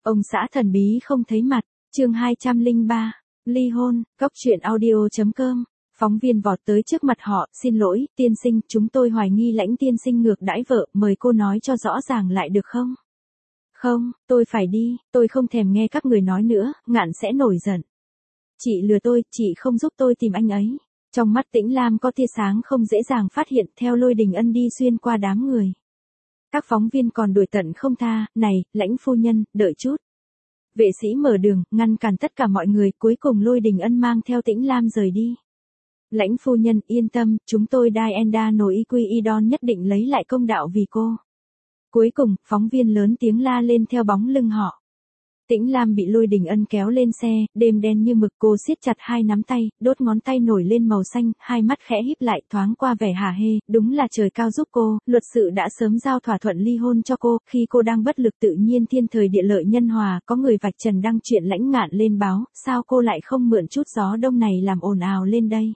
Ông xã thần bí không thấy mặt, chương 203, ly hôn, Cóc truyện audio.com. Phóng viên vọt tới trước mặt họ, xin lỗi, tiên sinh, chúng tôi hoài nghi Lãnh tiên sinh ngược đãi vợ, mời cô nói cho rõ ràng lại được không? Không, tôi phải đi, tôi không thèm nghe các người nói nữa, Ngạn sẽ nổi giận. Chị lừa tôi, chị không giúp tôi tìm anh ấy. Trong mắt Tĩnh Lam có tia sáng không dễ dàng phát hiện, theo Lôi Đình Ân đi xuyên qua đám người. Các phóng viên còn đuổi tận không tha, này, Lãnh phu nhân, đợi chút. Vệ sĩ mở đường, ngăn cản tất cả mọi người, cuối cùng Lôi Đình Ân mang theo Tĩnh Lam rời đi. Lãnh phu nhân, yên tâm, chúng tôi Diana nổi Iquidon nhất định lấy lại công đạo vì cô. Cuối cùng, phóng viên lớn tiếng la lên theo bóng lưng họ. Tĩnh Lam bị Lôi Đình Ân kéo lên xe, đêm đen như mực, cô siết chặt hai nắm tay, đốt ngón tay nổi lên màu xanh, hai mắt khẽ híp lại, thoáng qua vẻ hả hê, đúng là trời cao giúp cô, luật sự đã sớm giao thỏa thuận ly hôn cho cô, khi cô đang bất lực tự nhiên thiên thời địa lợi nhân hòa, có người vạch trần đăng chuyện Lãnh Ngạn lên báo, sao cô lại không mượn chút gió đông này làm ồn ào lên đây?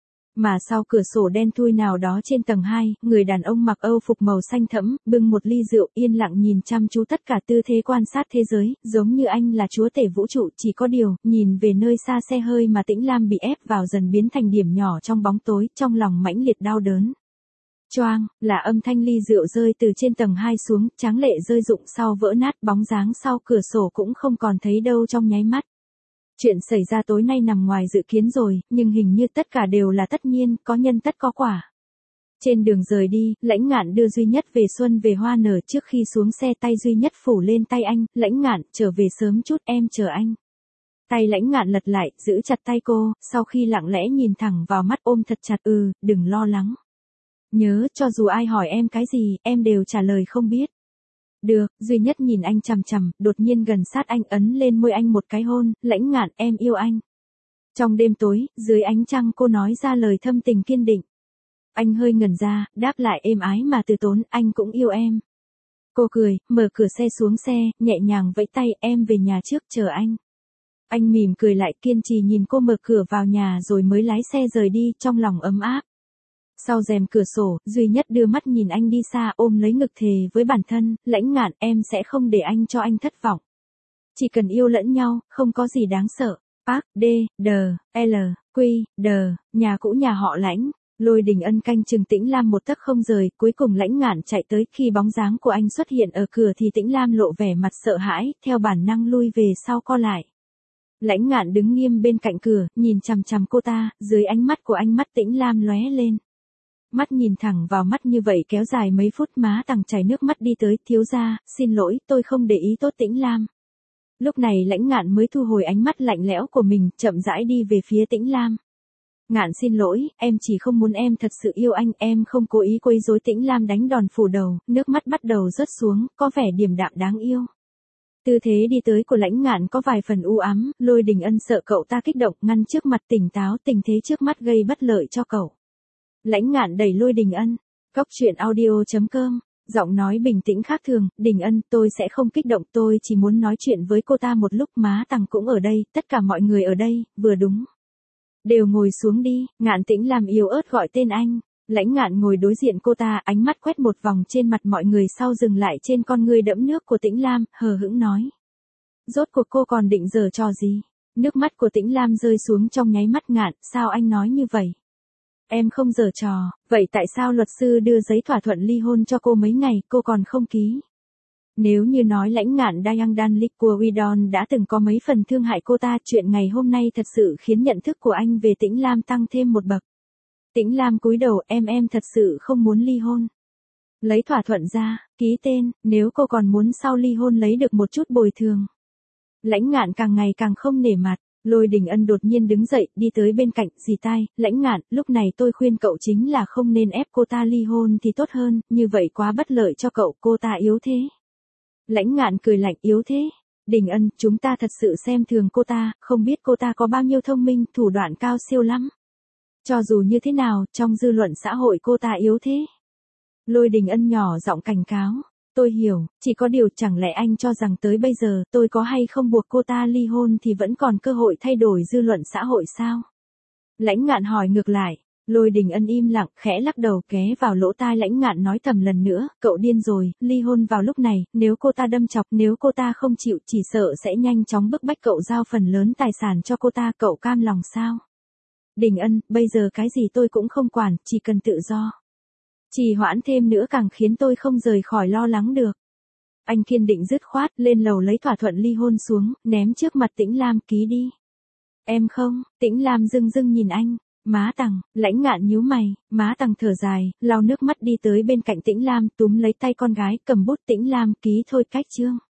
Mà sau cửa sổ đen thui nào đó trên tầng 2, người đàn ông mặc âu phục màu xanh thẫm, bưng một ly rượu, yên lặng nhìn chăm chú tất cả tư thế quan sát thế giới, giống như anh là chúa tể vũ trụ, chỉ có điều, nhìn về nơi xa xe hơi mà Tĩnh Lam bị ép vào dần biến thành điểm nhỏ trong bóng tối, trong lòng mãnh liệt đau đớn. Choang, là âm thanh ly rượu rơi từ trên tầng 2 xuống, tráng lệ rơi rụng sau vỡ nát, bóng dáng sau cửa sổ cũng không còn thấy đâu trong nháy mắt. Chuyện xảy ra tối nay nằm ngoài dự kiến rồi, nhưng hình như tất cả đều là tất nhiên, có nhân tất có quả. Trên đường rời đi, Lãnh Ngạn đưa Duy Nhất về xuân về hoa nở, trước khi xuống xe tay Duy Nhất phủ lên tay anh, Lãnh Ngạn, trở về sớm chút, em chờ anh. Tay Lãnh Ngạn lật lại, giữ chặt tay cô, sau khi lặng lẽ nhìn thẳng vào mắt ôm thật chặt, đừng lo lắng. Nhớ, cho dù ai hỏi em cái gì, em đều trả lời không biết. Được, Duy Nhất nhìn anh chằm chằm, đột nhiên gần sát anh ấn lên môi anh một cái hôn, Lãnh Ngạn, em yêu anh. Trong đêm tối, dưới ánh trăng cô nói ra lời thâm tình kiên định. Anh hơi ngẩn ra, đáp lại êm ái mà từ tốn, anh cũng yêu em. Cô cười, mở cửa xe xuống xe, nhẹ nhàng vẫy tay, em về nhà trước chờ anh. Anh mỉm cười lại kiên trì nhìn cô mở cửa vào nhà rồi mới lái xe rời đi, trong lòng ấm áp. Sau rèm cửa sổ, Duy Nhất đưa mắt nhìn anh đi xa, ôm lấy ngực thề với bản thân, Lãnh Ngạn, em sẽ không để anh cho anh thất vọng. Chỉ cần yêu lẫn nhau, không có gì đáng sợ. Park, D, D, L, Q, D, nhà cũ nhà họ Lãnh. Lôi Đình Ân canh chừng Tĩnh Lam một tấc không rời, cuối cùng Lãnh Ngạn chạy tới, khi bóng dáng của anh xuất hiện ở cửa thì Tĩnh Lam lộ vẻ mặt sợ hãi, theo bản năng lui về sau co lại. Lãnh Ngạn đứng nghiêm bên cạnh cửa, nhìn chằm chằm cô ta, dưới ánh mắt của anh mắt Tĩnh Lam lóe lên. Mắt nhìn thẳng vào mắt như vậy kéo dài mấy phút, má Tằng chảy nước mắt đi tới, thiếu gia, xin lỗi, tôi không để ý tốt Tĩnh Lam. Lúc này Lãnh Ngạn mới thu hồi ánh mắt lạnh lẽo của mình, chậm rãi đi về phía Tĩnh Lam. Ngạn xin lỗi, em chỉ không muốn, em thật sự yêu anh, em không cố ý quấy rối. Tĩnh Lam đánh đòn phủ đầu, nước mắt bắt đầu rớt xuống, có vẻ điềm đạm đáng yêu. Tư thế đi tới của Lãnh Ngạn có vài phần u ám, Lôi Đình Ân sợ cậu ta kích động, ngăn trước mặt, tỉnh táo, tình thế trước mắt gây bất lợi cho cậu. Lãnh Ngạn đẩy Lôi Đình Ân. Cóc truyện audio.com. Giọng nói bình tĩnh khác thường, Đình Ân, tôi sẽ không kích động, tôi chỉ muốn nói chuyện với cô ta một lúc, má Tằng cũng ở đây, tất cả mọi người ở đây, vừa đúng. Đều ngồi xuống đi, Ngạn Tĩnh làm yếu ớt gọi tên anh. Lãnh Ngạn ngồi đối diện cô ta, ánh mắt quét một vòng trên mặt mọi người sau dừng lại trên con ngươi đẫm nước của Tĩnh Lam, hờ hững nói. Rốt cuộc cô còn định giở trò gì? Nước mắt của Tĩnh Lam rơi xuống trong nháy mắt. Ngạn, sao anh nói như vậy? Em không giở trò, vậy tại sao luật sư đưa giấy thỏa thuận ly hôn cho cô mấy ngày, cô còn không ký? Nếu như nói Lãnh Ngạn Diang Liquidon đã từng có mấy phần thương hại cô ta, chuyện ngày hôm nay thật sự khiến nhận thức của anh về Tĩnh Lam tăng thêm một bậc. Tĩnh Lam cúi đầu, em thật sự không muốn ly hôn. Lấy thỏa thuận ra, ký tên, nếu cô còn muốn sau ly hôn lấy được một chút bồi thường. Lãnh Ngạn càng ngày càng không nể mặt. Lôi Đình Ân đột nhiên đứng dậy, đi tới bên cạnh, dì tai, Lãnh Ngạn, lúc này tôi khuyên cậu chính là không nên ép cô ta ly hôn thì tốt hơn, như vậy quá bất lợi cho cậu, cô ta yếu thế. Lãnh Ngạn cười lạnh, yếu thế. Đình Ân, chúng ta thật sự xem thường cô ta, không biết cô ta có bao nhiêu thông minh, thủ đoạn cao siêu lắm. Cho dù như thế nào, trong dư luận xã hội cô ta yếu thế. Lôi Đình Ân nhỏ giọng cảnh cáo. Tôi hiểu, chỉ có điều chẳng lẽ anh cho rằng tới bây giờ tôi có hay không buộc cô ta ly hôn thì vẫn còn cơ hội thay đổi dư luận xã hội sao? Lãnh Ngạn hỏi ngược lại. Lôi Đình Ân im lặng, khẽ lắc đầu ké vào lỗ tai Lãnh Ngạn nói thầm lần nữa, cậu điên rồi, ly hôn vào lúc này, nếu cô ta đâm chọc, nếu cô ta không chịu, chỉ sợ sẽ nhanh chóng bức bách cậu giao phần lớn tài sản cho cô ta, cậu cam lòng sao? Đình Ân, bây giờ cái gì tôi cũng không quản, chỉ cần tự do. Trì hoãn thêm nữa càng khiến tôi không rời khỏi lo lắng được. Anh kiên định dứt khoát, lên lầu lấy thỏa thuận ly hôn xuống, ném trước mặt Tĩnh Lam, ký đi. Em không, Tĩnh Lam dưng dưng nhìn anh. Má Tằng, Lãnh Ngạn nhíu mày, má Tằng thở dài, lau nước mắt đi tới bên cạnh Tĩnh Lam, túm lấy tay con gái, cầm bút, Tĩnh Lam, ký thôi, cách chương.